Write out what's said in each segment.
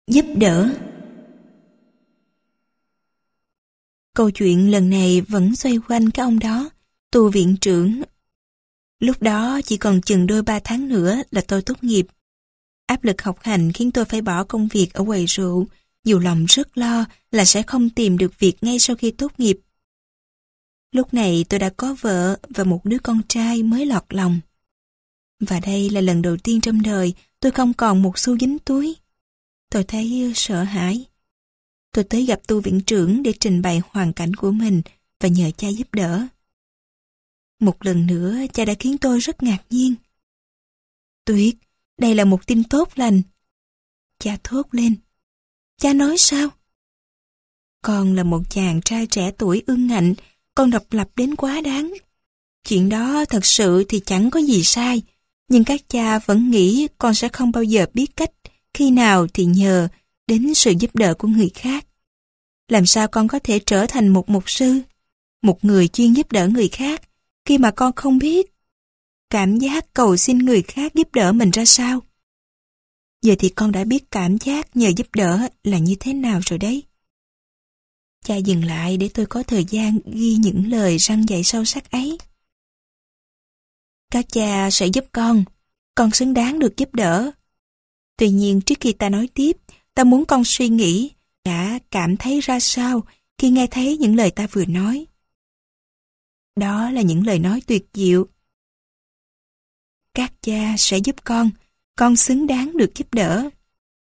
Giúp đỡ. Câu chuyện lần này vẫn xoay quanh cái ông đó, tu viện trưởng. Lúc đó chỉ còn chừng đôi 3 tháng nữa là tôi tốt nghiệp. Áp lực học hành khiến tôi phải bỏ công việc ở quầy rượu, dù lòng rất lo là sẽ không tìm được việc ngay sau khi tốt nghiệp. Lúc này tôi đã có vợ và một đứa con trai mới lọt lòng. Và đây là lần đầu tiên trong đời tôi không còn một xu dính túi. Tôi thấy sợ hãi. Tôi tới gặp tu viện trưởng để trình bày hoàn cảnh của mình và nhờ cha giúp đỡ. Một lần nữa cha đã khiến tôi rất ngạc nhiên. Tuyệt, đây là một tin tốt lành. Cha thốt lên. Cha nói sao? Con là một chàng trai trẻ tuổi ương ngạnh, con độc lập đến quá đáng. Chuyện đó thật sự thì chẳng có gì sai, nhưng các cha vẫn nghĩ con sẽ không bao giờ biết cách, khi nào thì nhờ đến sự giúp đỡ của người khác. Làm sao con có thể trở thành một mục sư, một người chuyên giúp đỡ người khác, khi mà con không biết cảm giác cầu xin người khác giúp đỡ mình ra sao? Giờ thì con đã biết cảm giác nhờ giúp đỡ là như thế nào rồi đấy. Cha dừng lại để tôi có thời gian ghi những lời răn dạy sâu sắc ấy. Các cha sẽ giúp con xứng đáng được giúp đỡ. Tuy nhiên trước khi ta nói tiếp, ta muốn con suy nghĩ đã cảm thấy ra sao khi nghe thấy những lời ta vừa nói. Đó là những lời nói tuyệt diệu. Các cha sẽ giúp con xứng đáng được giúp đỡ.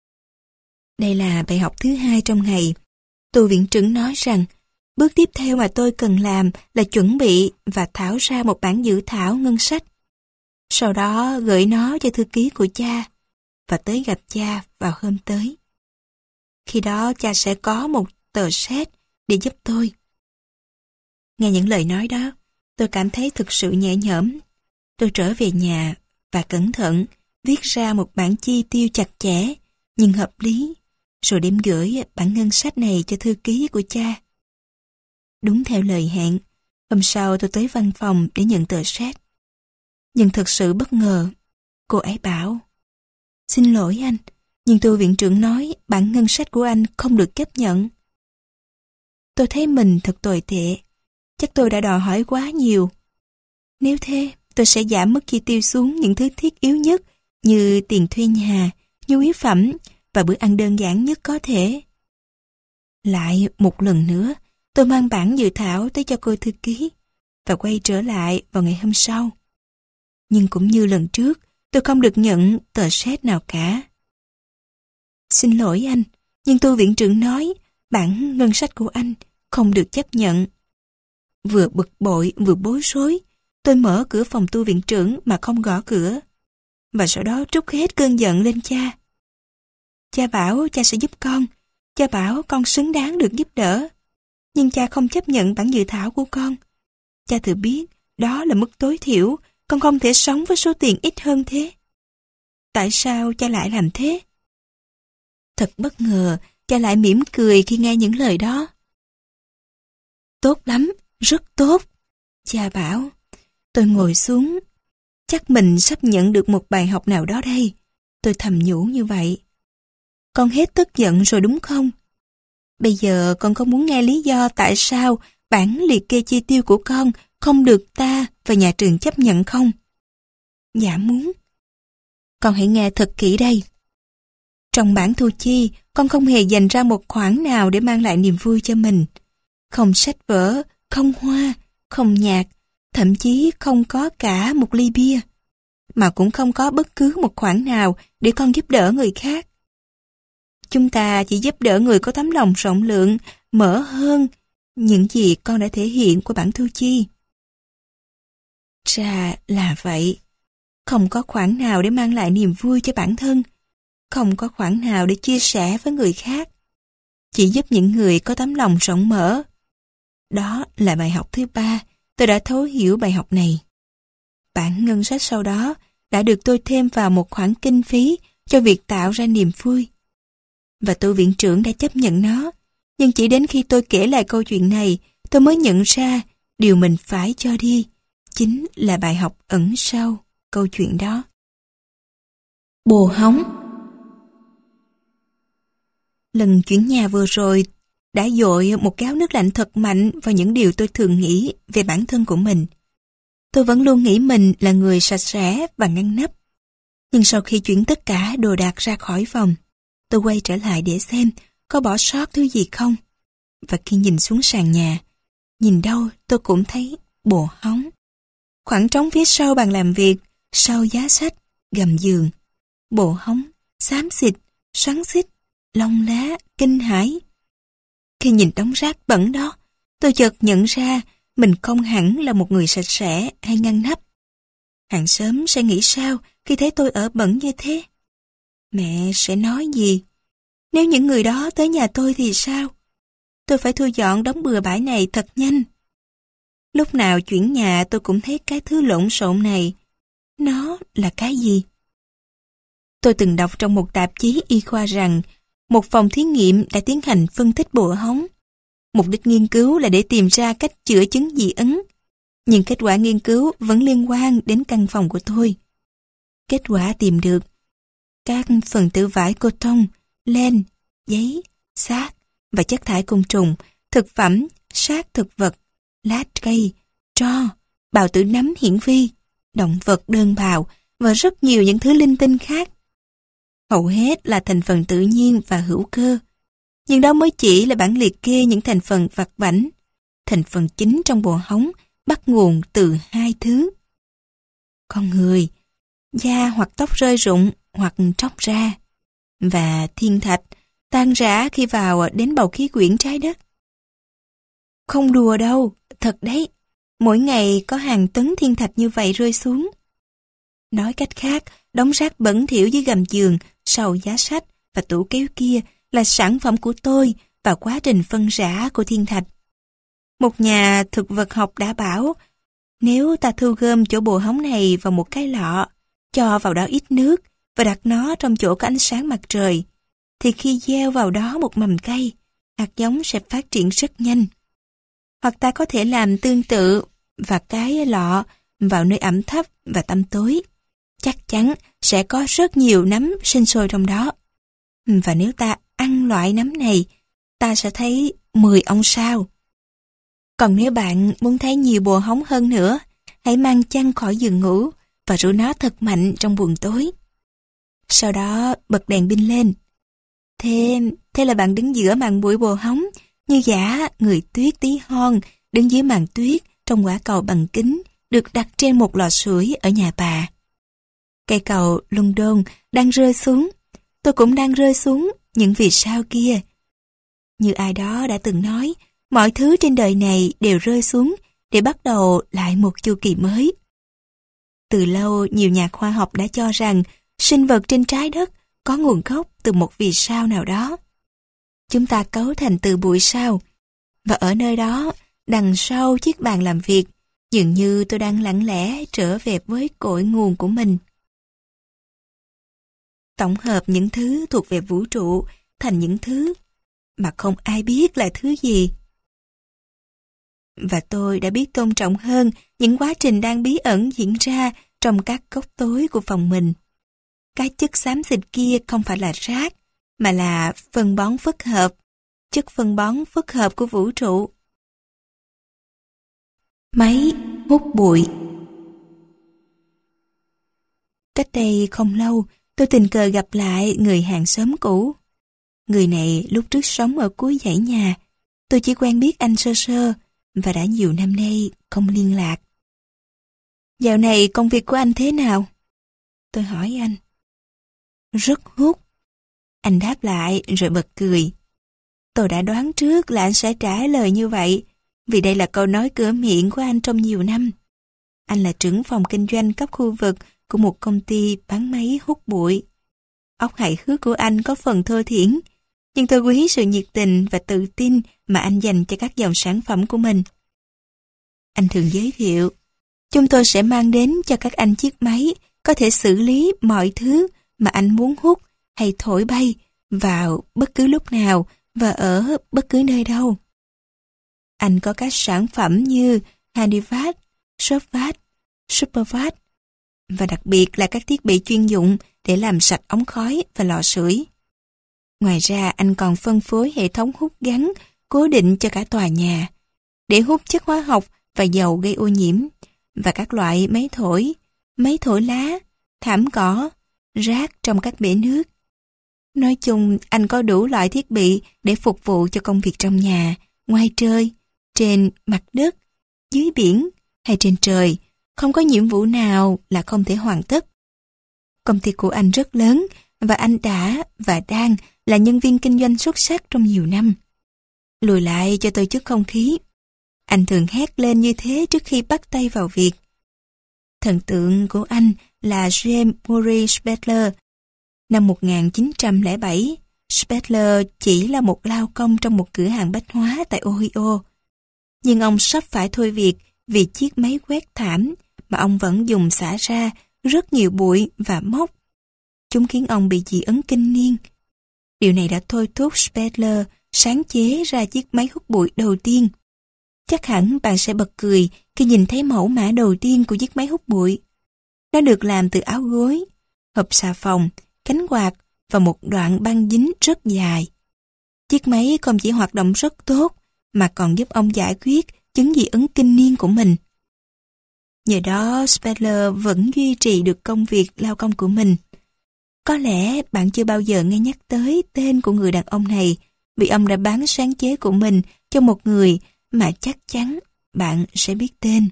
Đây là bài học thứ 2 trong ngày. Tu viện trưởng nói rằng, bước tiếp theo mà tôi cần làm là chuẩn bị và thảo ra một bản dự thảo ngân sách. Sau đó gửi nó cho thư ký của cha và tới gặp cha vào hôm tới. Khi đó cha sẽ có một tờ séc để giúp tôi. Nghe những lời nói đó, tôi cảm thấy thực sự nhẹ nhõm. Tôi trở về nhà và cẩn thận viết ra một bản chi tiêu chặt chẽ nhưng hợp lý, rồi đem gửi bản ngân sách này cho thư ký của cha. Đúng theo lời hẹn, hôm sau tôi tới văn phòng để nhận tờ séc. Nhưng thật sự bất ngờ, cô ấy bảo: Xin lỗi anh, nhưng tu viện trưởng nói bản ngân sách của anh không được chấp nhận. Tôi thấy mình thật tồi tệ, chắc tôi đã đòi hỏi quá nhiều. Nếu thế, tôi sẽ giảm mức chi tiêu xuống những thứ thiết yếu nhất như tiền thuê nhà, nhu yếu phẩm và bữa ăn đơn giản nhất có thể. Lại một lần nữa, tôi mang bản dự thảo tới cho cô thư ký và quay trở lại vào ngày hôm sau. Nhưng cũng như lần trước, tôi không được nhận tờ séc nào cả. Xin lỗi anh, nhưng tu viện trưởng nói bản ngân sách của anh không được chấp nhận. Vừa bực bội vừa bối rối, tôi mở cửa phòng tu viện trưởng mà không gõ cửa. Và sau đó trút hết cơn giận lên cha. Cha bảo cha sẽ giúp con. Cha bảo con xứng đáng được giúp đỡ. Nhưng cha không chấp nhận bản dự thảo của con. Cha tự biết đó là mức tối thiểu, con không thể sống với số tiền ít hơn thế. Tại sao cha lại làm thế? Thật bất ngờ, cha lại mỉm cười khi nghe những lời đó. Tốt lắm, rất tốt. Cha bảo. Tôi ngồi xuống. Chắc mình sắp nhận được một bài học nào đó đây. Tôi thầm nhủ như vậy. Con hết tức giận rồi đúng không? Bây giờ con có muốn nghe lý do tại sao bản liệt kê chi tiêu của con không được ta và nhà trường chấp nhận không? Dạ muốn. Con hãy nghe thật kỹ đây. Trong bản thu chi, con không hề dành ra một khoản nào để mang lại niềm vui cho mình. Không sách vở, không hoa, không nhạc, thậm chí không có cả một ly bia. Mà cũng không có bất cứ một khoản nào để con giúp đỡ người khác. Chúng ta chỉ giúp đỡ người có tấm lòng rộng lượng, mở hơn những gì con đã thể hiện qua bản thu chi. Ra là vậy. Không có khoản nào để mang lại niềm vui cho bản thân. Không có khoản nào để chia sẻ với người khác. Chỉ giúp những người có tấm lòng rộng mở. Đó là bài học thứ 3. Tôi đã thấu hiểu bài học này. Bản ngân sách sau đó đã được tôi thêm vào một khoản kinh phí cho việc tạo ra niềm vui. Và tu viện trưởng đã chấp nhận nó. Nhưng chỉ đến khi tôi kể lại câu chuyện này, tôi mới nhận ra điều mình phải cho đi chính là bài học ẩn sau câu chuyện đó. Bồ hóng. Lần chuyển nhà vừa rồi đã dội một gáo nước lạnh thật mạnh vào những điều tôi thường nghĩ về bản thân của mình. Tôi vẫn luôn nghĩ mình là người sạch sẽ và ngăn nắp. Nhưng sau khi chuyển tất cả đồ đạc ra khỏi phòng, tôi quay trở lại để xem có bỏ sót thứ gì không. Và khi nhìn xuống sàn nhà, nhìn đâu tôi cũng thấy bộ hóng. Khoảng trống phía sau bàn làm việc, sau giá sách, gầm giường. Bộ hóng, xám xịt, xoắn xít, lông lá, kinh hãi. Khi nhìn đống rác bẩn đó, tôi chợt nhận ra mình không hẳn là một người sạch sẽ hay ngăn nắp. Hàng xóm sẽ nghĩ sao khi thấy tôi ở bẩn như thế? Mẹ sẽ nói gì? Nếu những người đó tới nhà tôi thì sao? Tôi phải thu dọn đống bừa bãi này thật nhanh. Lúc nào chuyển nhà tôi cũng thấy cái thứ lộn xộn này. Nó là cái gì? Tôi từng đọc trong một tạp chí y khoa rằng một phòng thí nghiệm đã tiến hành phân tích bộ hóng. Mục đích nghiên cứu là để tìm ra cách chữa chứng dị ứng. Nhưng kết quả nghiên cứu vẫn liên quan đến căn phòng của tôi. Kết quả tìm được các phần tử vải coton, len, giấy, xác và chất thải côn trùng, thực phẩm, xác thực vật, lá cây, tro, bào tử nấm hiển vi, động vật đơn bào và rất nhiều những thứ linh tinh khác. Hầu hết là thành phần tự nhiên và hữu cơ. Nhưng đó mới chỉ là bản liệt kê những thành phần vặt vãnh. Thành phần chính trong bộ hóng bắt nguồn từ hai thứ. Con người, da hoặc tóc rơi rụng hoặc tróc ra. Và thiên thạch tan rã khi vào đến bầu khí quyển trái đất. Không đùa đâu, thật đấy. Mỗi ngày có hàng tấn thiên thạch như vậy rơi xuống. Nói cách khác, đống rác bẩn thỉu dưới gầm giường, sau giá sách và tủ kéo kia là sản phẩm của tôi và quá trình phân rã của thiên thạch. Một nhà thực vật học đã bảo, nếu ta thu gom chỗ bồ hóng này vào một cái lọ, cho vào đó ít nước và đặt nó trong chỗ có ánh sáng mặt trời, thì khi gieo vào đó một mầm cây, hạt giống sẽ phát triển rất nhanh. Hoặc ta có thể làm tương tự và cái lọ vào nơi ẩm thấp và tăm tối. Chắc chắn sẽ có rất nhiều nấm sinh sôi trong đó. Và nếu ta ăn loại nấm này, ta sẽ thấy 10 ong sao. Còn nếu bạn muốn thấy nhiều bồ hóng hơn nữa, hãy mang chăn khỏi giường ngủ và rủ nó thật mạnh trong buồng tối. Sau đó bật đèn pin lên. Thế là bạn đứng giữa màn bụi bồ hóng, như giả người tuyết tí hon đứng dưới màn tuyết trong quả cầu bằng kính được đặt trên một lò sưởi ở nhà bà. Cây cầu London đang rơi xuống, tôi cũng đang rơi xuống những vì sao kia. Như ai đó đã từng nói, mọi thứ trên đời này đều rơi xuống để bắt đầu lại một chu kỳ mới. Từ lâu, nhiều nhà khoa học đã cho rằng sinh vật trên trái đất có nguồn gốc từ một vì sao nào đó. Chúng ta cấu thành từ bụi sao, và ở nơi đó, đằng sau chiếc bàn làm việc, dường như tôi đang lặng lẽ trở về với cội nguồn của mình. Tổng hợp những thứ thuộc về vũ trụ thành những thứ mà không ai biết là thứ gì. Và tôi đã biết tôn trọng hơn những quá trình đang bí ẩn diễn ra trong các góc tối của phòng mình. Cái chất xám xịt kia không phải là rác, mà là phân bón phức hợp, chất phân bón phức hợp của vũ trụ. Máy hút bụi. Cách đây không lâu, tôi tình cờ gặp lại người hàng xóm cũ. Người này lúc trước sống ở cuối dãy nhà. Tôi chỉ quen biết anh sơ sơ và đã nhiều năm nay không liên lạc. Dạo này công việc của anh thế nào? Tôi hỏi anh. Rất hút. Anh đáp lại rồi bật cười. Tôi đã đoán trước là anh sẽ trả lời như vậy, vì đây là câu nói cửa miệng của anh trong nhiều năm. Anh là trưởng phòng kinh doanh cấp khu vực của một công ty bán máy hút bụi. Óc hài hước của anh có phần thô thiển, nhưng tôi quý sự nhiệt tình và tự tin mà anh dành cho các dòng sản phẩm của mình. Anh thường giới thiệu, chúng tôi sẽ mang đến cho các anh chiếc máy có thể xử lý mọi thứ mà anh muốn hút hay thổi bay vào bất cứ lúc nào và ở bất cứ nơi đâu. Anh có các sản phẩm như HandyVac, ShopVac, SuperVac và đặc biệt là các thiết bị chuyên dụng để làm sạch ống khói và lò sưởi. Ngoài ra anh còn phân phối hệ thống hút gắn cố định cho cả tòa nhà để hút chất hóa học và dầu gây ô nhiễm và các loại máy thổi lá, thảm cỏ, rác trong các bể nước. Nói chung, anh có đủ loại thiết bị để phục vụ cho công việc trong nhà, ngoài trời, trên mặt đất, dưới biển hay trên trời. Không có nhiệm vụ nào là không thể hoàn tất. Công ty của anh rất lớn và anh đã và đang là nhân viên kinh doanh xuất sắc trong nhiều năm. Lùi lại cho tôi chút không khí. Anh thường hét lên như thế trước khi bắt tay vào việc. Thần tượng của anh là James Murray Spetler. Năm 1907, Spetler chỉ là một lao công trong một cửa hàng bách hóa tại Ohio. Nhưng ông sắp phải thôi việc vì chiếc máy quét thảm mà ông vẫn dùng xả ra rất nhiều bụi và mốc. Chúng khiến ông bị dị ứng kinh niên. Điều này đã thôi thúc Spetler sáng chế ra chiếc máy hút bụi đầu tiên. Chắc hẳn bạn sẽ bật cười khi nhìn thấy mẫu mã đầu tiên của chiếc máy hút bụi. Nó được làm từ áo gối, hộp xà phòng, cánh quạt và một đoạn băng dính rất dài. Chiếc máy không chỉ hoạt động rất tốt mà còn giúp ông giải quyết chứng dị ứng kinh niên của mình. Nhờ đó, Spetler vẫn duy trì được công việc lao công của mình. Có lẽ bạn chưa bao giờ nghe nhắc tới tên của người đàn ông này vì ông đã bán sáng chế của mình cho một người mà chắc chắn bạn sẽ biết tên.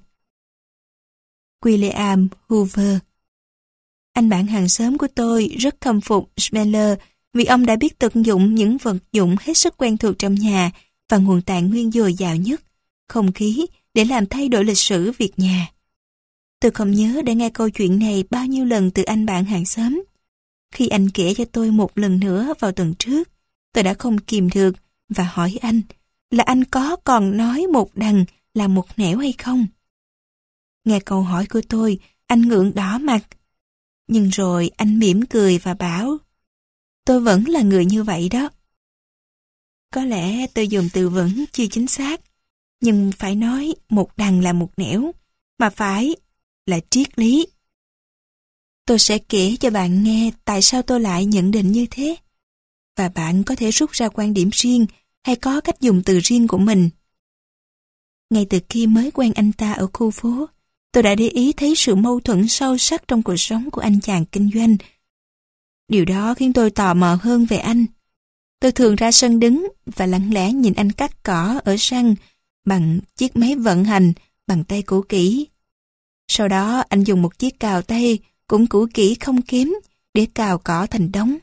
William Hoover. Anh bạn hàng xóm của tôi rất khâm phục Spetler vì ông đã biết tận dụng những vật dụng hết sức quen thuộc trong nhà và nguồn tài nguyên dồi dào nhất, không khí, để làm thay đổi lịch sử việc nhà. Tôi không nhớ đã nghe câu chuyện này bao nhiêu lần từ anh bạn hàng xóm. Khi anh kể cho tôi một lần nữa vào tuần trước, tôi đã không kìm được và hỏi anh là anh có còn nói một đằng là một nẻo hay không. Nghe câu hỏi của tôi, anh ngượng đỏ mặt. Nhưng rồi anh mỉm cười và bảo, tôi vẫn là người như vậy đó. Có lẽ tôi dùng từ vẫn chưa chính xác, nhưng phải nói một đằng là một nẻo, mà phải là triết lý. Tôi sẽ kể cho bạn nghe tại sao tôi lại nhận định như thế. Và bạn có thể rút ra quan điểm riêng hay có cách dùng từ riêng của mình. Ngay từ khi mới quen anh ta ở khu phố, tôi đã để ý thấy sự mâu thuẫn sâu sắc trong cuộc sống của anh chàng kinh doanh. Điều đó khiến tôi tò mò hơn về anh. Tôi thường ra sân đứng và lặng lẽ nhìn anh cắt cỏ ở sân bằng chiếc máy vận hành bằng tay cũ kỹ. Sau đó anh dùng một chiếc cào tay cũng cũ kỹ không kém để cào cỏ thành đống.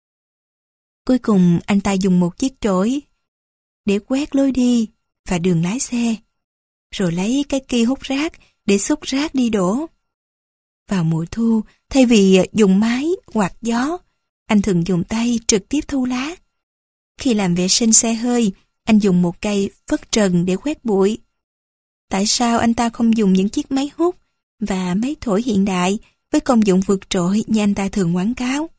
Cuối cùng anh ta dùng một chiếc chổi để quét lối đi và đường lái xe, rồi lấy cái ki hút rác để xúc rác đi đổ. Vào mùa thu, thay vì dùng máy quạt gió, anh thường dùng tay trực tiếp thu lá. Khi làm vệ sinh xe hơi, anh dùng một cây phất trần để quét bụi. Tại sao anh ta không dùng những chiếc máy hút và máy thổi hiện đại với công dụng vượt trội như anh ta thường quảng cáo?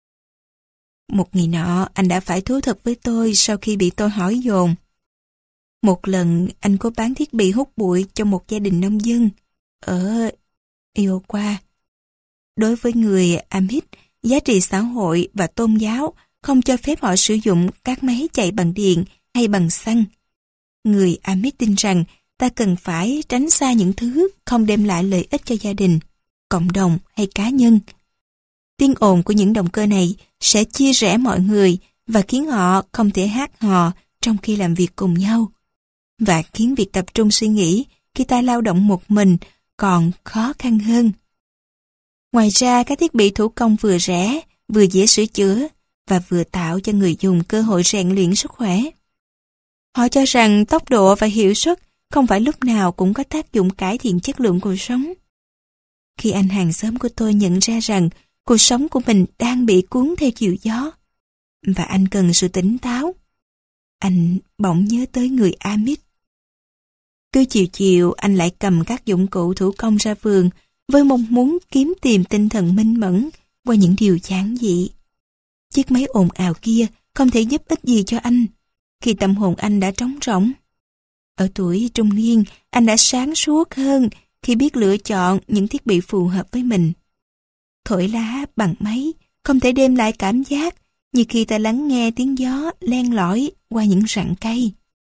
Một ngày nọ, anh đã phải thú thật với tôi sau khi bị tôi hỏi dồn. Một lần, anh có bán thiết bị hút bụi cho một gia đình nông dân ở Iowa. Đối với người Amish, giá trị xã hội và tôn giáo không cho phép họ sử dụng các máy chạy bằng điện hay bằng xăng. Người Amish tin rằng ta cần phải tránh xa những thứ không đem lại lợi ích cho gia đình, cộng đồng hay cá nhân. Tiếng ồn của những động cơ này sẽ chia rẽ mọi người và khiến họ không thể hát hò trong khi làm việc cùng nhau, và khiến việc tập trung suy nghĩ khi ta lao động một mình còn khó khăn hơn. Ngoài ra, các thiết bị thủ công vừa rẻ, vừa dễ sửa chữa và vừa tạo cho người dùng cơ hội rèn luyện sức khỏe. Họ cho rằng tốc độ và hiệu suất không phải lúc nào cũng có tác dụng cải thiện chất lượng cuộc sống. Khi anh hàng xóm của tôi nhận ra rằng cuộc sống của mình đang bị cuốn theo chiều gió và anh cần sự tỉnh táo, anh bỗng nhớ tới người Amish. Cứ chiều chiều anh lại cầm các dụng cụ thủ công ra vườn với mong muốn kiếm tìm tinh thần minh mẫn qua những điều giản dị. Chiếc máy ồn ào kia không thể giúp ích gì cho anh khi tâm hồn anh đã trống rỗng. Ở tuổi trung niên, anh đã sáng suốt hơn khi biết lựa chọn những thiết bị phù hợp với mình. Thổi lá bằng máy không thể đem lại cảm giác như khi ta lắng nghe tiếng gió len lỏi qua những rặng cây.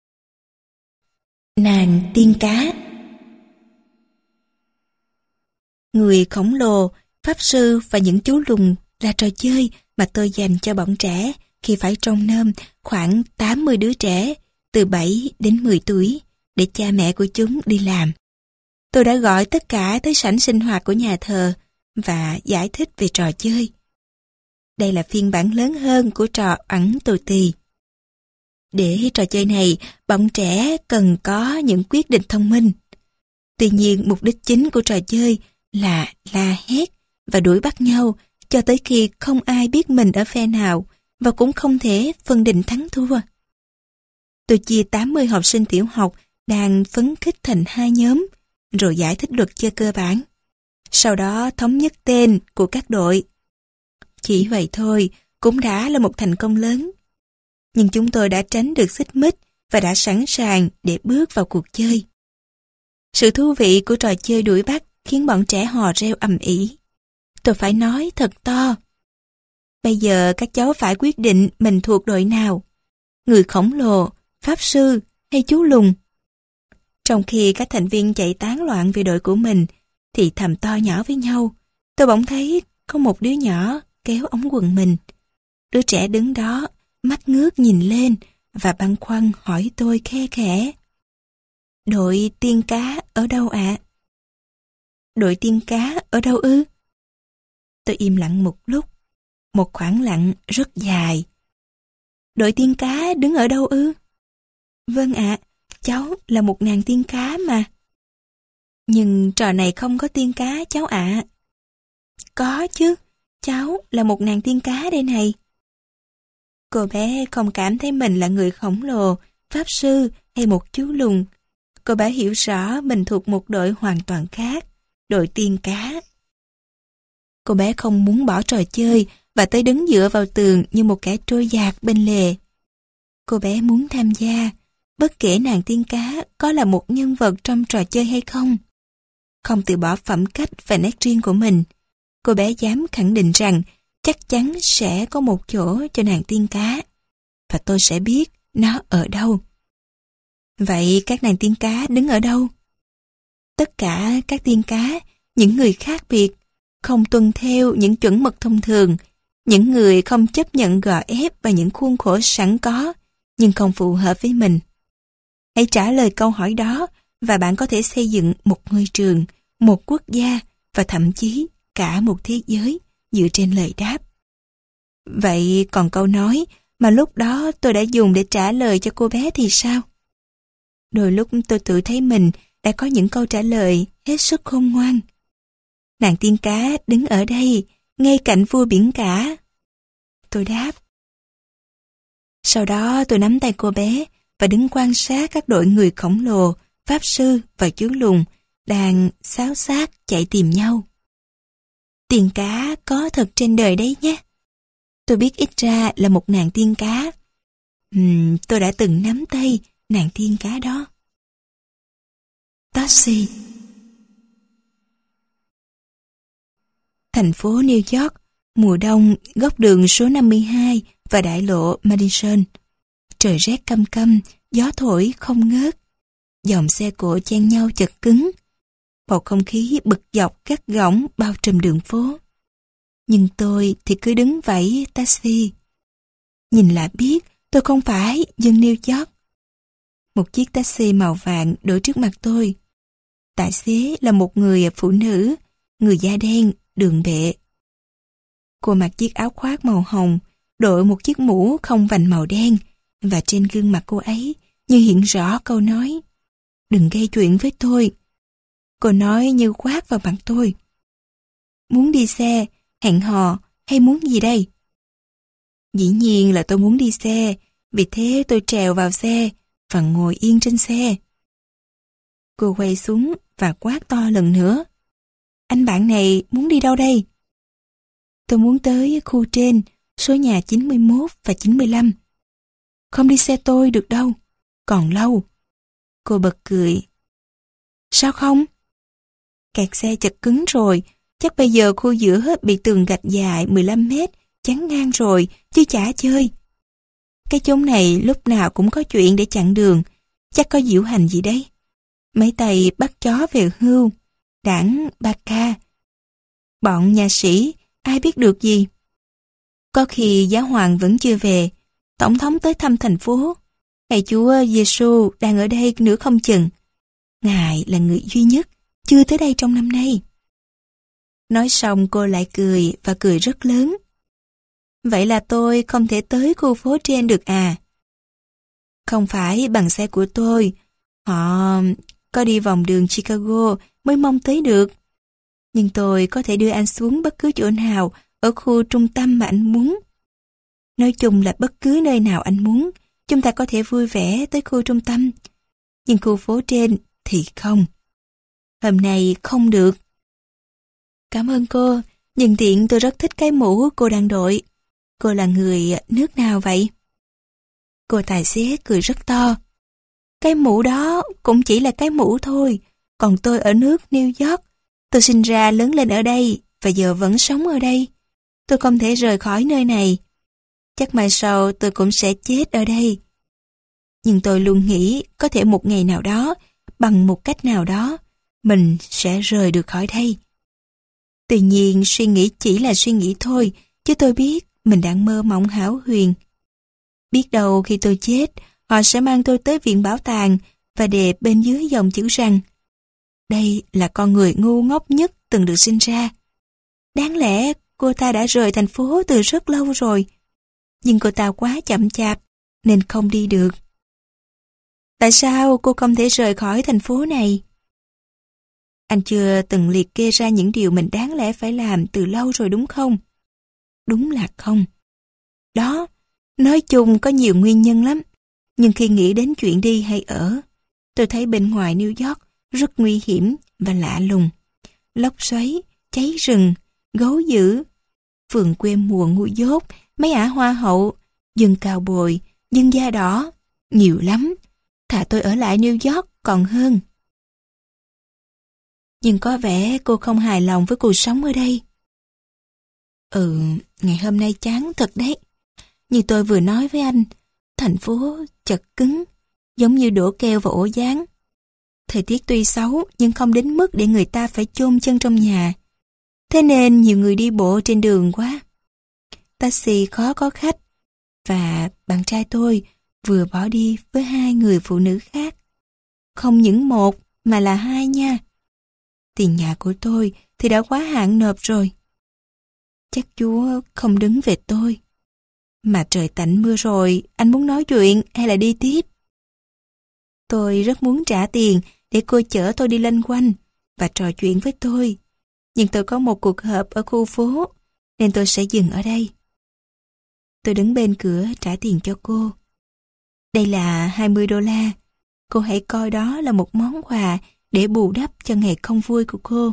Nàng tiên cá. Người khổng lồ, pháp sư và những chú lùn là trò chơi mà tôi dành cho bọn trẻ khi phải trông nom khoảng 80 đứa trẻ từ 7 đến 10 tuổi để cha mẹ của chúng đi làm. Tôi đã gọi tất cả tới sảnh sinh hoạt của nhà thờ và giải thích về trò chơi. Đây là phiên bản lớn hơn của trò ẩn tù tì. Để trò chơi này, bọn trẻ cần có những quyết định thông minh. Tuy nhiên, mục đích chính của trò chơi là la hét và đuổi bắt nhau cho tới khi không ai biết mình ở phe nào và cũng không thể phân định thắng thua. Tôi chia 80 học sinh tiểu học đang phấn khích thành 2 nhóm, rồi giải thích luật chơi cơ bản. Sau đó thống nhất tên của các đội. Chỉ vậy thôi cũng đã là một thành công lớn. Nhưng chúng tôi đã tránh được xích mích và đã sẵn sàng để bước vào cuộc chơi. Sự thú vị của trò chơi đuổi bắt khiến bọn trẻ hò reo ầm ĩ. Tôi phải nói thật to. Bây giờ các cháu phải quyết định mình thuộc đội nào. Người khổng lồ, pháp sư hay chú lùn. Trong khi các thành viên chạy tán loạn về đội của mình thì thầm to nhỏ với nhau. Tôi bỗng thấy có một đứa nhỏ kéo ống quần mình. Đứa trẻ đứng đó, mắt ngước nhìn lên và băn khoăn hỏi tôi khe khẽ. Đội tiên cá ở đâu ạ? Đội tiên cá ở đâu ư? Tôi im lặng một lúc, một khoảng lặng rất dài. Đội tiên cá đứng ở đâu ư? Vâng ạ, cháu là một nàng tiên cá mà. Nhưng trò này không có tiên cá cháu ạ. Có chứ, cháu là một nàng tiên cá đây này. Cô bé không cảm thấy mình là người khổng lồ, pháp sư hay một chú lùn. Cô bé hiểu rõ mình thuộc một đội hoàn toàn khác, đội tiên cá. Cô bé không muốn bỏ trò chơi và tới đứng dựa vào tường như một kẻ trôi dạt bên lề. Cô bé muốn tham gia, bất kể nàng tiên cá có là một nhân vật trong trò chơi hay không. Không từ bỏ phẩm cách và nét riêng của mình, cô bé dám khẳng định rằng chắc chắn sẽ có một chỗ cho nàng tiên cá, và tôi sẽ biết nó ở đâu. Vậy các nàng tiên cá đứng ở đâu? Tất cả các tiên cá, những người khác biệt, không tuân theo những chuẩn mực thông thường, những người không chấp nhận gò ép và những khuôn khổ sẵn có, nhưng không phù hợp với mình. Hãy trả lời câu hỏi đó và bạn có thể xây dựng một ngôi trường, một quốc gia và thậm chí cả một thế giới dựa trên lời đáp. Vậy còn câu nói mà lúc đó tôi đã dùng để trả lời cho cô bé thì sao? Đôi lúc tôi tự thấy mình đã có những câu trả lời hết sức khôn ngoan. Nàng tiên cá đứng ở đây, ngay cạnh vua biển cả. Tôi đáp. Sau đó tôi nắm tay cô bé và đứng quan sát các đội người khổng lồ, pháp sư và chú lùn đang xáo xác chạy tìm nhau. Tiên cá có thật trên đời đấy nhé. Tôi biết ít ra là một nàng tiên cá. Tôi đã từng nắm tay nàng tiên cá đó. Taxi. Thành phố New York, mùa đông, góc đường số 52 và đại lộ Madison. Trời rét căm căm, gió thổi không ngớt. Dòng xe cộ chen nhau chật cứng. Bầu không khí bực dọc gắt gỏng bao trùm đường phố. Nhưng tôi thì cứ đứng vẫy taxi. Nhìn là biết tôi không phải dân New York. Một chiếc taxi màu vàng đổ trước mặt tôi. Tài xế là một người phụ nữ, người da đen, đường bệ. Cô mặc chiếc áo khoác màu hồng, đội một chiếc mũ không vành màu đen, và trên gương mặt cô ấy như hiện rõ câu nói: đừng gây chuyện với tôi. Cô nói như quát vào mặt tôi: muốn đi xe, hẹn hò hay muốn gì đây? Dĩ nhiên là tôi muốn đi xe, vì thế tôi trèo vào xe và ngồi yên trên xe. Cô quay xuống và quát to lần nữa: anh bạn này muốn đi đâu đây? Tôi muốn tới khu trên, số nhà 91 và 95. Không đi xe tôi được đâu, còn lâu. Cô bật cười. Sao không? Kẹt xe chật cứng rồi, chắc bây giờ khu giữa bị tường gạch dài 15 mét chán ngang rồi, chứ chả chơi. Cái chốn này lúc nào cũng có chuyện để chặn đường, chắc có diễu hành gì đấy. Mấy tay bắt chó về hưu, đảng Ba-ca. Bọn nhà sĩ, ai biết được gì. Có khi giáo hoàng vẫn chưa về, tổng thống tới thăm thành phố, hay Chúa Giêsu đang ở đây nữa không chừng. Ngài là người duy nhất chưa tới đây trong năm nay. Nói xong cô lại cười và cười rất lớn. Vậy là tôi không thể tới khu phố trên được à? Không phải bằng xe của tôi, họ có đi vòng đường Chicago mới mong tới được. Nhưng tôi có thể đưa anh xuống bất cứ chỗ nào ở khu trung tâm mà anh muốn. Nói chung là bất cứ nơi nào anh muốn, chúng ta có thể vui vẻ tới khu trung tâm. Nhưng khu phố trên thì không. Hôm nay không được. Cảm ơn cô, nhưng tiện tôi rất thích cái mũ cô đang đội. Cô là người nước nào vậy? Cô tài xế cười rất to. Cái mũ đó cũng chỉ là cái mũ thôi, còn tôi ở nước New York. Tôi sinh ra lớn lên ở đây và giờ vẫn sống ở đây. Tôi không thể rời khỏi nơi này. Chắc mai sau tôi cũng sẽ chết ở đây. Nhưng tôi luôn nghĩ có thể một ngày nào đó, bằng một cách nào đó, mình sẽ rời được khỏi đây. Tuy nhiên suy nghĩ chỉ là suy nghĩ thôi, chứ tôi biết mình đang mơ mộng hão huyền. Biết đâu khi tôi chết, họ sẽ mang tôi tới viện bảo tàng và đề bên dưới dòng chữ rằng đây là con người ngu ngốc nhất từng được sinh ra. Đáng lẽ cô ta đã rời thành phố từ rất lâu rồi, nhưng cô ta quá chậm chạp nên không đi được. Tại sao cô không thể rời khỏi thành phố này? Anh chưa từng liệt kê ra những điều mình đáng lẽ phải làm từ lâu rồi đúng không? Đúng là không. Đó, nói chung có nhiều nguyên nhân lắm, nhưng khi nghĩ đến chuyện đi hay ở, tôi thấy bên ngoài New York rất nguy hiểm và lạ lùng. Lốc xoáy, cháy rừng, gấu dữ, vườn quê mùa ngu dốt, mấy ả hoa hậu, dân cao bồi, dân da đỏ, nhiều lắm. Thà tôi ở lại New York còn hơn. Nhưng có vẻ cô không hài lòng với cuộc sống ở đây. Ngày hôm nay chán thật đấy. Như tôi vừa nói với anh, thành phố chật cứng, giống như đổ keo vào ổ gián. Thời tiết tuy xấu nhưng không đến mức để người ta phải chôn chân trong nhà. Thế nên nhiều người đi bộ trên đường quá. Taxi khó có khách. Và bạn trai tôi vừa bỏ đi với 2 người phụ nữ khác. Không những một mà là 2 nha. Tiền nhà của tôi thì đã quá hạn nộp rồi. Chắc Chúa không đứng về tôi. Mà trời tạnh mưa rồi, anh muốn nói chuyện hay là đi tiếp? Tôi rất muốn trả tiền để cô chở tôi đi loanh quanh và trò chuyện với tôi. Nhưng tôi có một cuộc họp ở khu phố, nên tôi sẽ dừng ở đây. Tôi đứng bên cửa trả tiền cho cô. Đây là $20. Cô hãy coi đó là một món quà để bù đắp cho ngày không vui của cô.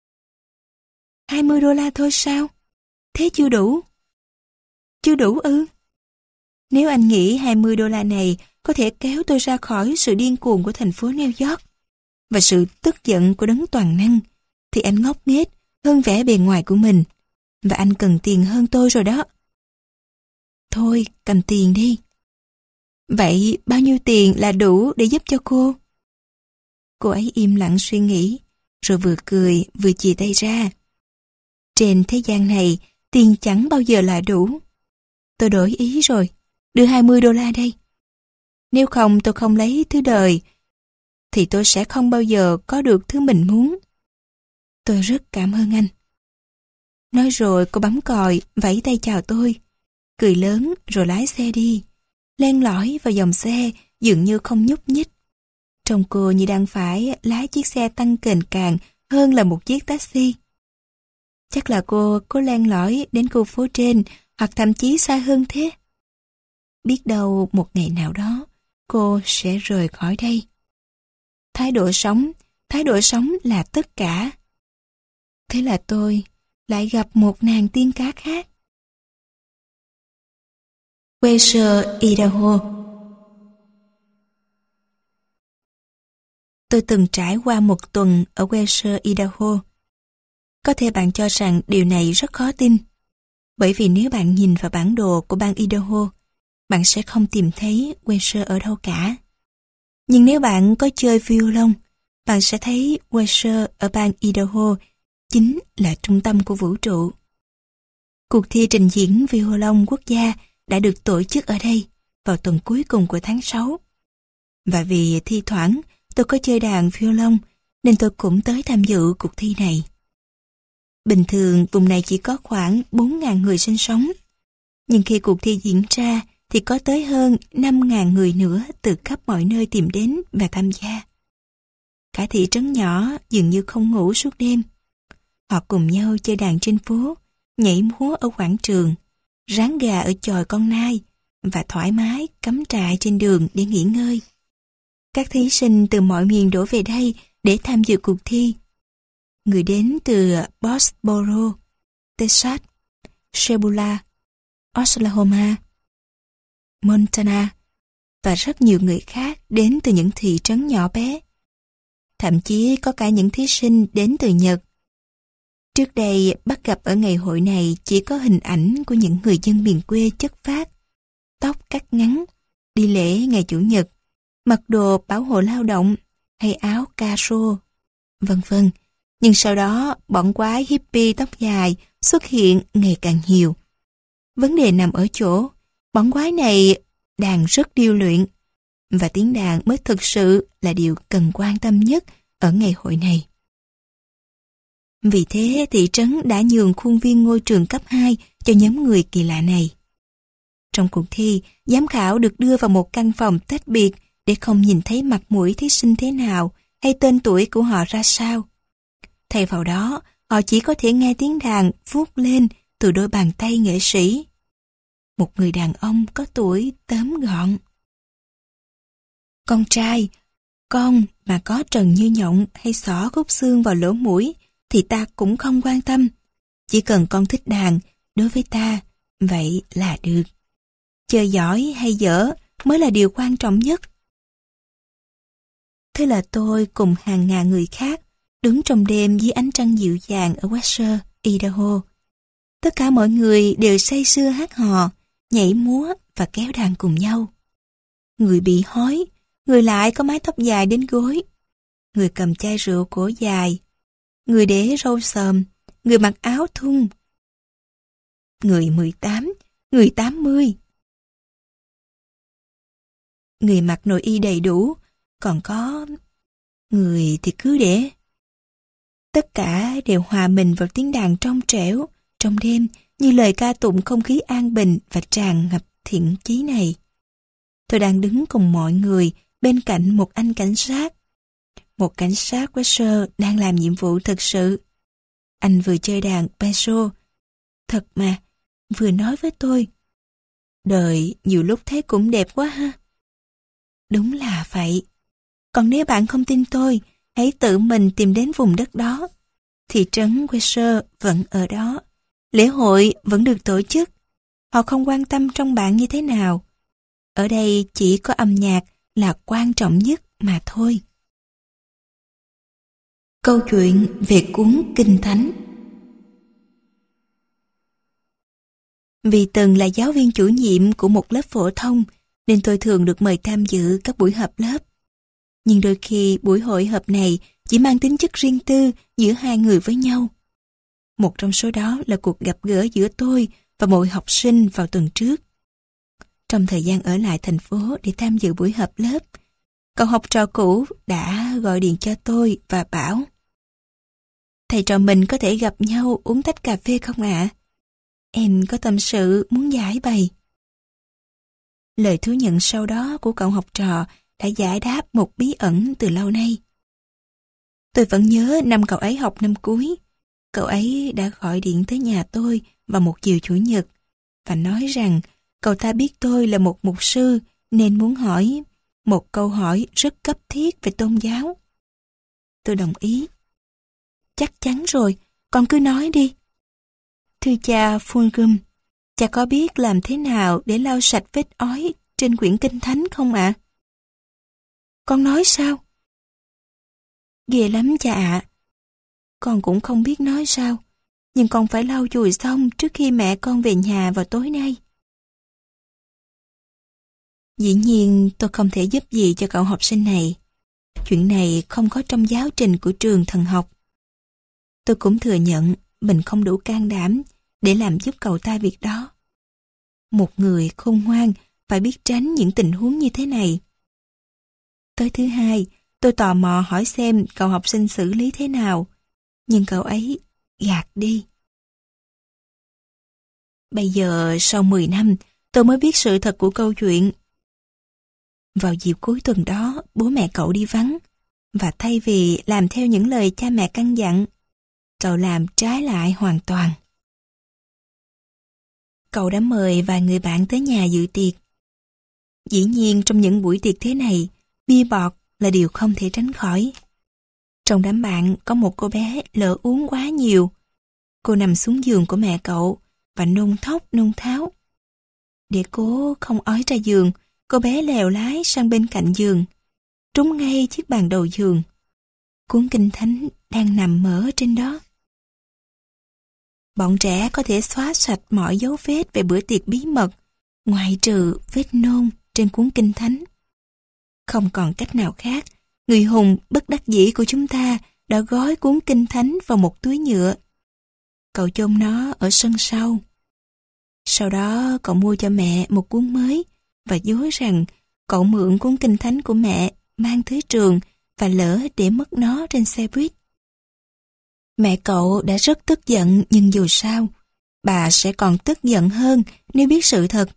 $20 thôi sao? Thế chưa đủ? Chưa đủ ư? Nếu anh nghĩ $20 này có thể kéo tôi ra khỏi sự điên cuồng của thành phố New York và sự tức giận của đấng toàn năng, thì anh ngốc nghếch hơn vẻ bề ngoài của mình, và anh cần tiền hơn tôi rồi đó. Thôi, cầm tiền đi. Vậy bao nhiêu tiền là đủ để giúp cho cô? Cô ấy im lặng suy nghĩ, rồi vừa cười vừa chìa tay ra. Trên thế gian này, tiền chẳng bao giờ là đủ. Tôi đổi ý rồi, đưa $20 đây. Nếu không tôi không lấy thứ đời, thì tôi sẽ không bao giờ có được thứ mình muốn. Tôi rất cảm ơn anh. Nói rồi cô bấm còi, vẫy tay chào tôi, cười lớn rồi lái xe đi, len lỏi vào dòng xe dường như không nhúc nhích. Trông cô như đang phải lái chiếc xe tăng kềnh càng hơn là một chiếc taxi. Chắc là cô cố len lỏi đến khu phố trên hoặc thậm chí xa hơn thế. Biết đâu một ngày nào đó cô sẽ rời khỏi đây. Thái độ sống là tất cả. Thế là tôi lại gặp một nàng tiên cá khác. Weiser, Idaho. Tôi từng trải qua một tuần ở Weiser, Idaho. Có thể bạn cho rằng điều này rất khó tin. Bởi vì nếu bạn nhìn vào bản đồ của bang Idaho, bạn sẽ không tìm thấy Weiser ở đâu cả. Nhưng nếu bạn có chơi violon, bạn sẽ thấy Weiser ở bang Idaho chính là trung tâm của vũ trụ. Cuộc thi trình diễn violon quốc gia đã được tổ chức ở đây vào tuần cuối cùng của tháng 6. Và vì thi thoảng tôi có chơi đàn violon nên tôi cũng tới tham dự cuộc thi này. Bình thường vùng này chỉ có khoảng 4.000 người sinh sống. Nhưng khi cuộc thi diễn ra thì có tới hơn 5.000 người nữa từ khắp mọi nơi tìm đến và tham gia. Cả thị trấn nhỏ dường như không ngủ suốt đêm. Họ cùng nhau chơi đàn trên phố, nhảy múa ở quảng trường, rán gà ở chòi con nai và thoải mái cắm trại trên đường để nghỉ ngơi. Các thí sinh từ mọi miền đổ về đây để tham dự cuộc thi. Người đến từ Boxborough, Texas, Shebula, Oklahoma, Montana và rất nhiều người khác đến từ những thị trấn nhỏ bé. Thậm chí có cả những thí sinh đến từ Nhật. Trước đây bắt gặp ở ngày hội này chỉ có hình ảnh của những người dân miền quê chất phác, tóc cắt ngắn, đi lễ ngày Chủ nhật, mặc đồ bảo hộ lao động hay áo caro, vân vân. Nhưng sau đó bọn quái hippie tóc dài xuất hiện ngày càng nhiều. Vấn đề nằm ở chỗ, bọn quái này đàn rất điêu luyện, và tiếng đàn mới thực sự là điều cần quan tâm nhất ở ngày hội này. Vì thế thị trấn đã nhường khuôn viên ngôi trường cấp 2 cho nhóm người kỳ lạ này. Trong cuộc thi, giám khảo được đưa vào một căn phòng tách biệt để không nhìn thấy mặt mũi thí sinh thế nào hay tên tuổi của họ ra sao. Thay vào đó, họ chỉ có thể nghe tiếng đàn vuốt lên từ đôi bàn tay nghệ sĩ. Một người đàn ông có tuổi tóm gọn. Con trai, con mà có trần như nhộng hay xỏ khúc xương vào lỗ mũi thì ta cũng không quan tâm. Chỉ cần con thích đàn, đối với ta, vậy là được. Chơi giỏi hay dở mới là điều quan trọng nhất. Thế là tôi cùng hàng ngàn người khác đứng trong đêm dưới ánh trăng dịu dàng ở Weiser, Idaho. Tất cả mọi người đều say sưa hát hò, nhảy múa và kéo đàn cùng nhau. Người bị hói, người lại có mái tóc dài đến gối, người cầm chai rượu cổ dài, người để râu xồm, người mặc áo thun, người 18, người 80. Người mặc nội y đầy đủ, còn có người thì cứ để. Tất cả đều hòa mình vào tiếng đàn trong trẻo, trong đêm như lời ca tụng không khí an bình và tràn ngập thiện chí này. Tôi đang đứng cùng mọi người bên cạnh một anh cảnh sát. Một cảnh sát Weiser đang làm nhiệm vụ thực sự. Anh vừa chơi đàn banjo. Thật mà, vừa nói với tôi. Đời nhiều lúc thấy cũng đẹp quá ha. Đúng là vậy. Còn nếu bạn không tin tôi, hãy tự mình tìm đến vùng đất đó. Thị trấn Weiser vẫn ở đó. Lễ hội vẫn được tổ chức. Họ không quan tâm trong bạn như thế nào. Ở đây chỉ có âm nhạc là quan trọng nhất mà thôi. Câu chuyện về cuốn Kinh Thánh. Vì từng là giáo viên chủ nhiệm của một lớp phổ thông, nên tôi thường được mời tham dự các buổi họp lớp. Nhưng đôi khi buổi hội họp này chỉ mang tính chất riêng tư giữa hai người với nhau. Một trong số đó là cuộc gặp gỡ giữa tôi và một học sinh vào tuần trước. Trong thời gian ở lại thành phố để tham dự buổi họp lớp, cậu học trò cũ đã gọi điện cho tôi và bảo: "Thầy trò mình có thể gặp nhau uống tách cà phê không ạ? Em có tâm sự muốn giải bày." Lời thú nhận sau đó của cậu học trò đã giải đáp một bí ẩn từ lâu nay. Tôi vẫn nhớ năm cậu ấy học năm cuối. Cậu ấy đã gọi điện tới nhà tôi vào một chiều Chủ nhật và nói rằng cậu ta biết tôi là một mục sư nên muốn hỏi một câu hỏi rất cấp thiết về tôn giáo. Tôi đồng ý. "Chắc chắn rồi, con cứ nói đi." "Thưa cha Fulghum, cha có biết làm thế nào để lau sạch vết ói trên quyển Kinh Thánh không ạ?" "Con nói sao?" "Ghê lắm cha ạ. Con cũng không biết nói sao, nhưng con phải lau chùi xong trước khi mẹ con về nhà vào tối nay. Dĩ nhiên tôi không thể giúp gì cho cậu học sinh này. Chuyện này không có trong giáo trình của trường thần học. Tôi cũng thừa nhận mình không đủ can đảm để làm giúp cậu ta việc đó. Một người khôn ngoan phải biết tránh những tình huống như thế này. Tới thứ hai, tôi tò mò hỏi xem cậu học sinh xử lý thế nào, nhưng cậu ấy gạt đi. Bây giờ sau 10 năm, tôi mới biết sự thật của câu chuyện. Vào dịp cuối tuần đó, bố mẹ cậu đi vắng, và thay vì làm theo những lời cha mẹ căn dặn, cậu làm trái lại hoàn toàn. Cậu đã mời vài người bạn tới nhà dự tiệc. Dĩ nhiên trong những buổi tiệc thế này, bia bọt là điều không thể tránh khỏi. Trong đám bạn có một cô bé lỡ uống quá nhiều. Cô nằm xuống giường của mẹ cậu và nôn thốc nôn tháo. Để cố không ói ra giường, cô bé lèo lái sang bên cạnh giường, trúng ngay chiếc bàn đầu giường. Cuốn Kinh Thánh đang nằm mở trên đó. Bọn trẻ có thể xóa sạch mọi dấu vết về bữa tiệc bí mật, ngoại trừ vết nôn trên cuốn Kinh Thánh. Không còn cách nào khác, người hùng bất đắc dĩ của chúng ta đã gói cuốn Kinh Thánh vào một túi nhựa. Cậu chôn nó ở sân sau. Sau đó cậu mua cho mẹ một cuốn mới và dối rằng cậu mượn cuốn Kinh Thánh của mẹ mang tới trường và lỡ để mất nó trên xe buýt. Mẹ cậu đã rất tức giận, nhưng dù sao, bà sẽ còn tức giận hơn nếu biết sự thật.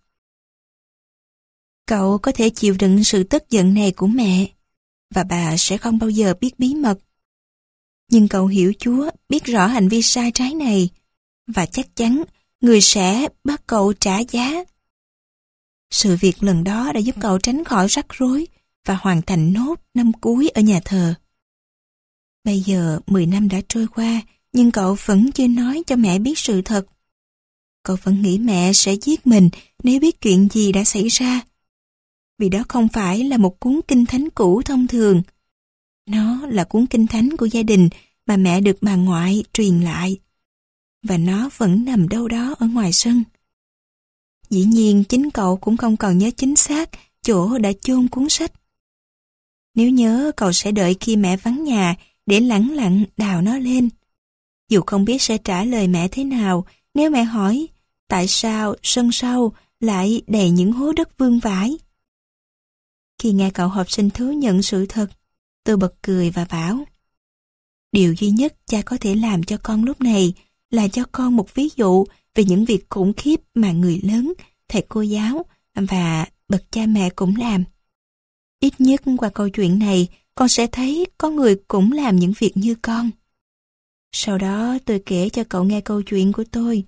Cậu có thể chịu đựng sự tức giận này của mẹ, và bà sẽ không bao giờ biết bí mật. Nhưng cậu hiểu Chúa biết rõ hành vi sai trái này, và chắc chắn người sẽ bắt cậu trả giá. Sự việc lần đó đã giúp cậu tránh khỏi rắc rối và hoàn thành nốt năm cuối ở nhà thờ. Bây giờ 10 năm đã trôi qua, nhưng cậu vẫn chưa nói cho mẹ biết sự thật. Cậu vẫn nghĩ mẹ sẽ giết mình nếu biết chuyện gì đã xảy ra. Vì đó không phải là một cuốn Kinh Thánh cũ thông thường. Nó là cuốn Kinh Thánh của gia đình mà mẹ được bà ngoại truyền lại. Và nó vẫn nằm đâu đó ở ngoài sân. Dĩ nhiên chính cậu cũng không còn nhớ chính xác chỗ đã chôn cuốn sách. Nếu nhớ, cậu sẽ đợi khi mẹ vắng nhà để lẳng lặng đào nó lên. Dù không biết sẽ trả lời mẹ thế nào nếu mẹ hỏi tại sao sân sau lại đầy những hố đất vương vãi. Khi nghe cậu học sinh thú nhận sự thật, tôi bật cười và bảo: điều duy nhất cha có thể làm cho con lúc này là cho con một ví dụ về những việc khủng khiếp mà người lớn, thầy cô giáo và bậc cha mẹ cũng làm. Ít nhất qua câu chuyện này, con sẽ thấy có người cũng làm những việc như con. Sau đó tôi kể cho cậu nghe câu chuyện của tôi.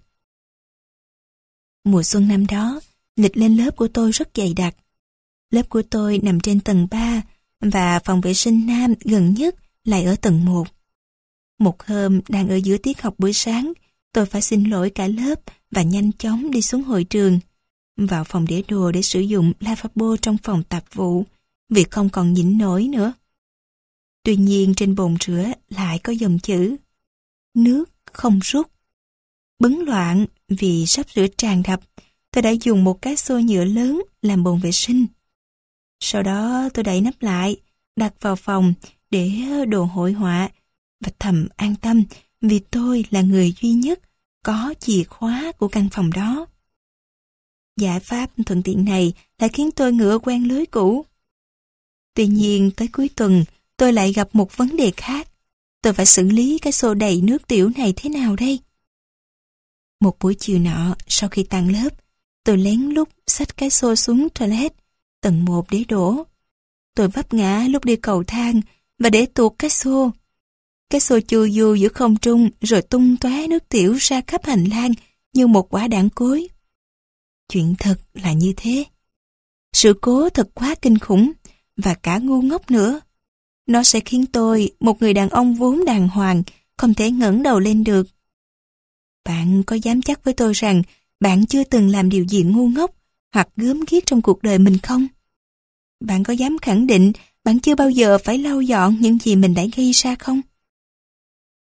Mùa xuân năm đó, lịch lên lớp của tôi rất dày đặc. Lớp của tôi nằm trên tầng 3 và phòng vệ sinh nam gần nhất lại ở tầng 1. Một hôm đang ở giữa tiết học buổi sáng, tôi phải xin lỗi cả lớp và nhanh chóng đi xuống hội trường, vào phòng để đồ để sử dụng lavabo trong phòng tạp vụ, vì không còn nhịn nổi nữa. Tuy nhiên trên bồn rửa lại có dòng chữ: nước không rút. Bấn loạn vì sắp sửa tràn đập, tôi đã dùng một cái xô nhựa lớn làm bồn vệ sinh. Sau đó tôi đậy nắp lại, đặt vào phòng để đồ hội họa và thầm an tâm vì tôi là người duy nhất có chìa khóa của căn phòng đó. Giải pháp thuận tiện này đã khiến tôi ngựa quen lưới cũ. Tuy nhiên tới cuối tuần tôi lại gặp một vấn đề khác. Tôi phải xử lý cái xô đầy nước tiểu này thế nào đây? Một buổi chiều nọ, sau khi tan lớp, tôi lén lút xách cái xô xuống toilet tầng 1 để đổ. Tôi vấp ngã lúc đi cầu thang và để tuột cái xô. Cái xô chu du giữa không trung rồi tung tóe nước tiểu ra khắp hành lang như một quả đạn cối. Chuyện thật là như thế. Sự cố thật quá kinh khủng và cả ngu ngốc nữa. Nó sẽ khiến tôi, một người đàn ông vốn đàng hoàng, không thể ngẩng đầu lên được. Bạn có dám chắc với tôi rằng bạn chưa từng làm điều gì ngu ngốc hoặc gớm ghiếc trong cuộc đời mình không? Bạn có dám khẳng định bạn chưa bao giờ phải lau dọn những gì mình đã gây ra không?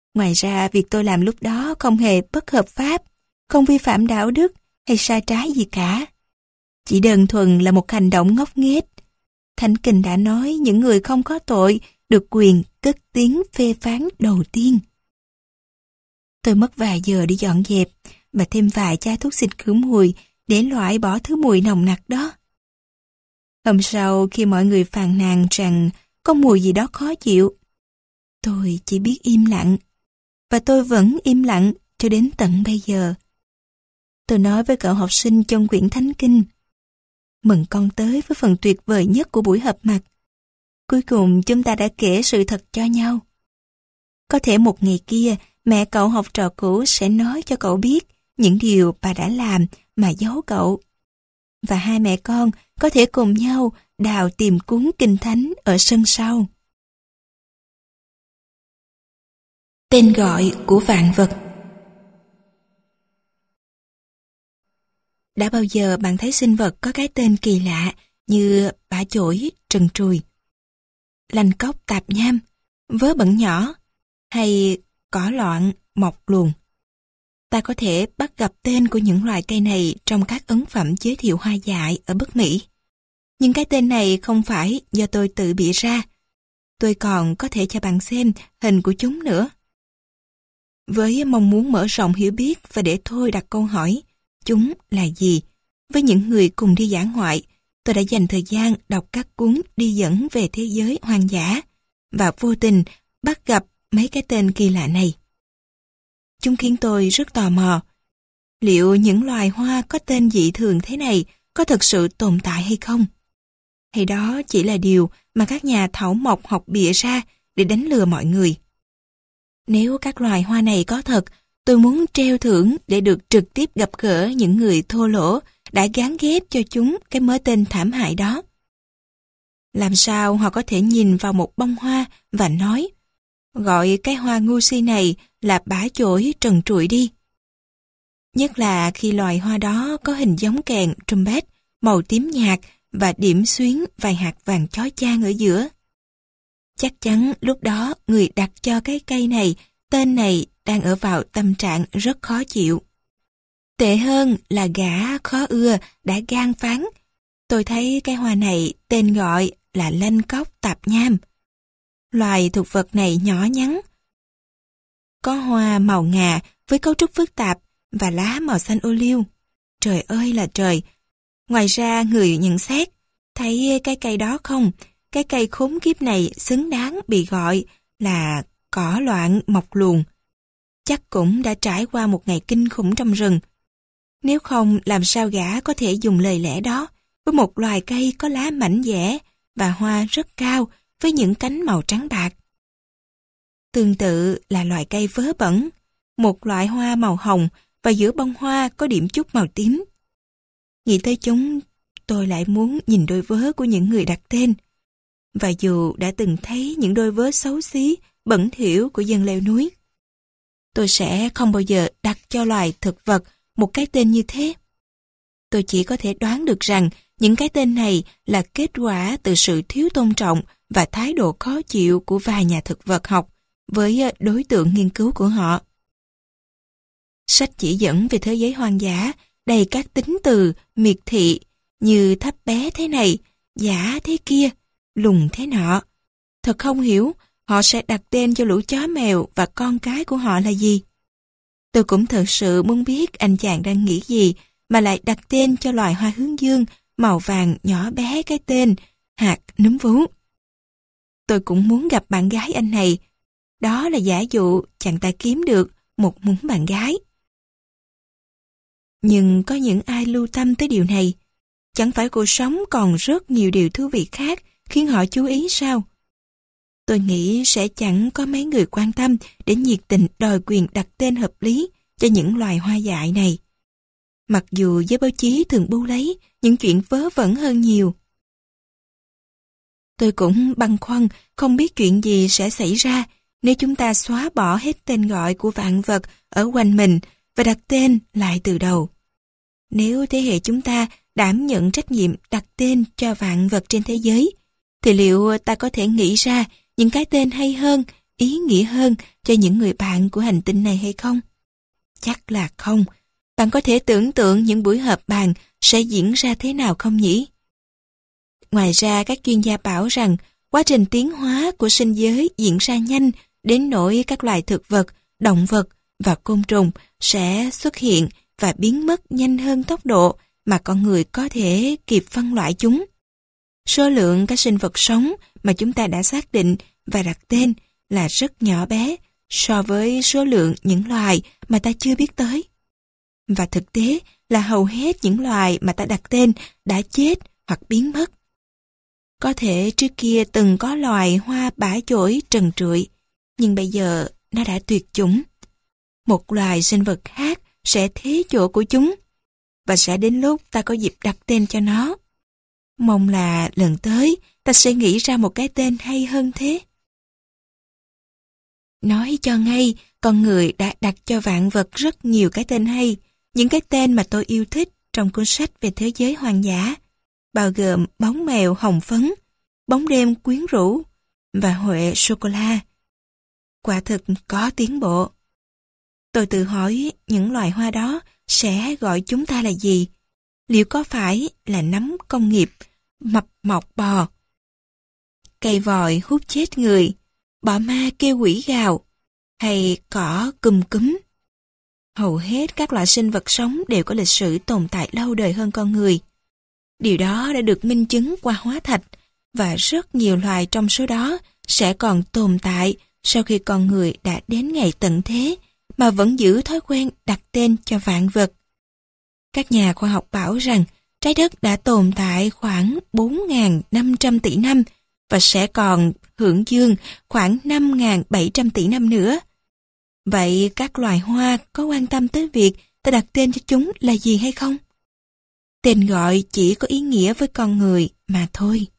Ngoài ra, việc tôi làm lúc đó không hề bất hợp pháp, không vi phạm đạo đức hay sai trái gì cả. Chỉ đơn thuần là một hành động ngốc nghếch. Thánh Kinh đã nói những người không có tội được quyền cất tiếng phê phán đầu tiên. Tôi mất vài giờ đi dọn dẹp và thêm vài chai thuốc xịt khử mùi để loại bỏ thứ mùi nồng nặc đó. Hôm sau khi mọi người phàn nàn rằng có mùi gì đó khó chịu, tôi chỉ biết im lặng. Và tôi vẫn im lặng cho đến tận bây giờ. Tôi nói với cậu học sinh trong quyển Thánh Kinh: mừng con tới với phần tuyệt vời nhất của buổi họp mặt. Cuối cùng chúng ta đã kể sự thật cho nhau. Có thể một ngày kia mẹ cậu học trò cũ sẽ nói cho cậu biết những điều bà đã làm mà giấu cậu. Và hai mẹ con có thể cùng nhau đào tìm cuốn Kinh Thánh ở sân sau. Tên gọi của vạn vật. Đã bao giờ bạn thấy sinh vật có cái tên kỳ lạ như bã chổi, trần trùi, lanh cóc tạp nham, vớ bẩn nhỏ hay cỏ loạn, mọc luồn? Ta có thể bắt gặp tên của những loài cây này trong các ấn phẩm giới thiệu hoa dại ở Bắc Mỹ. Nhưng cái tên này không phải do tôi tự bịa ra. Tôi còn có thể cho bạn xem hình của chúng nữa. Với mong muốn mở rộng hiểu biết và để thôi đặt câu hỏi chúng là gì với những người cùng đi dã ngoại, tôi đã dành thời gian đọc các cuốn đi dẫn về thế giới hoang dã và vô tình bắt gặp mấy cái tên kỳ lạ này. Chúng khiến tôi rất tò mò. Liệu những loài hoa có tên dị thường thế này có thực sự tồn tại hay không? Hay đó chỉ là điều mà các nhà thảo mộc học bịa ra để đánh lừa mọi người? Nếu các loài hoa này có thật, tôi muốn treo thưởng để được trực tiếp gặp gỡ những người thô lỗ đã gán ghép cho chúng cái mới tên thảm hại đó. Làm sao họ có thể nhìn vào một bông hoa và nói: gọi cái hoa ngu si này là bã chổi trần trụi đi. Nhất là khi loài hoa đó có hình giống kèn trumpet màu tím nhạt và điểm xuyến vài hạt vàng chói chang ở giữa. Chắc chắn lúc đó người đặt cho cái cây này tên này đang ở vào tâm trạng rất khó chịu. Tệ hơn là gã khó ưa đã gan phán: tôi thấy cái hoa này tên gọi là lanh cóc tạp nham. Loài thực vật này nhỏ nhắn, có hoa màu ngà với cấu trúc phức tạp và lá màu xanh ô liu. Trời ơi là trời! Ngoài ra người nhận xét, thấy cái cây đó không? Cái cây khốn kiếp này xứng đáng bị gọi là cỏ loạn mọc luồn. Chắc cũng đã trải qua một ngày kinh khủng trong rừng. Nếu không, làm sao gã có thể dùng lời lẽ đó với một loài cây có lá mảnh dẻ và hoa rất cao với những cánh màu trắng bạc. Tương tự là loài cây vớ bẩn, một loại hoa màu hồng và giữa bông hoa có điểm chút màu tím. Nghĩ tới chúng, tôi lại muốn nhìn đôi vớ của những người đặt tên. Và dù đã từng thấy những đôi vớ xấu xí, bẩn thỉu của dân leo núi, tôi sẽ không bao giờ đặt cho loài thực vật một cái tên như thế. Tôi chỉ có thể đoán được rằng những cái tên này là kết quả từ sự thiếu tôn trọng và thái độ khó chịu của vài nhà thực vật học với đối tượng nghiên cứu của họ. Sách chỉ dẫn về thế giới hoang dã đầy các tính từ miệt thị như thấp bé thế này, giả thế kia, lùn thế nọ. Thật không hiểu họ sẽ đặt tên cho lũ chó mèo và con cái của họ là gì. Tôi cũng thật sự muốn biết anh chàng đang nghĩ gì mà lại đặt tên cho loài hoa hướng dương màu vàng nhỏ bé cái tên hạt núm vú. Tôi cũng muốn gặp bạn gái anh này. Đó là giả dụ chàng ta kiếm được một muốn bạn gái. Nhưng có những ai lưu tâm tới điều này? Chẳng phải cuộc sống còn rất nhiều điều thú vị khác khiến họ chú ý sao? Tôi nghĩ sẽ chẳng có mấy người quan tâm để nhiệt tình đòi quyền đặt tên hợp lý cho những loài hoa dại này. Mặc dù giới báo chí thường bu lấy những chuyện vớ vẩn hơn nhiều. Tôi cũng băn khoăn không biết chuyện gì sẽ xảy ra nếu chúng ta xóa bỏ hết tên gọi của vạn vật ở quanh mình và đặt tên lại từ đầu. Nếu thế hệ chúng ta đảm nhận trách nhiệm đặt tên cho vạn vật trên thế giới, thì liệu ta có thể nghĩ ra những cái tên hay hơn ý nghĩa hơn cho những người bạn của hành tinh này hay không? Chắc là không. Bạn có thể tưởng tượng những buổi họp bàn sẽ diễn ra thế nào không nhỉ? Ngoài ra, các chuyên gia bảo rằng quá trình tiến hóa của sinh giới diễn ra nhanh đến nỗi các loài thực vật, động vật và côn trùng sẽ xuất hiện và biến mất nhanh hơn tốc độ mà con người có thể kịp phân loại chúng. Số lượng các sinh vật sống mà chúng ta đã xác định và đặt tên là rất nhỏ bé so với số lượng những loài mà ta chưa biết tới. Và thực tế là hầu hết những loài mà ta đặt tên đã chết hoặc biến mất. Có thể trước kia từng có loài hoa bã chổi trần trụi, nhưng bây giờ nó đã tuyệt chủng. Một loài sinh vật khác sẽ thế chỗ của chúng, và sẽ đến lúc ta có dịp đặt tên cho nó. Mong là lần tới ta sẽ nghĩ ra một cái tên hay hơn thế. Nói cho ngay, con người đã đặt cho vạn vật rất nhiều cái tên hay, những cái tên mà tôi yêu thích trong cuốn sách về thế giới hoang dã, bao gồm bóng mèo hồng phấn, bóng đêm quyến rũ và huệ sô-cô-la. Quả thực có tiến bộ. Tôi tự hỏi những loài hoa đó sẽ gọi chúng ta là gì? Liệu có phải là nấm công nghiệp, mập mọc bò, cây vòi hút chết người, bọ ma kêu quỷ gào, hay cỏ cùm cúm? Hầu hết các loại sinh vật sống đều có lịch sử tồn tại lâu đời hơn con người. Điều đó đã được minh chứng qua hóa thạch, và rất nhiều loài trong số đó sẽ còn tồn tại sau khi con người đã đến ngày tận thế mà vẫn giữ thói quen đặt tên cho vạn vật. Các nhà khoa học bảo rằng trái đất đã tồn tại khoảng 4.500 tỷ năm và sẽ còn hưởng dương khoảng 5.700 tỷ năm nữa. Vậy các loài hoa có quan tâm tới việc ta đặt tên cho chúng là gì hay không? Tên gọi chỉ có ý nghĩa với con người mà thôi.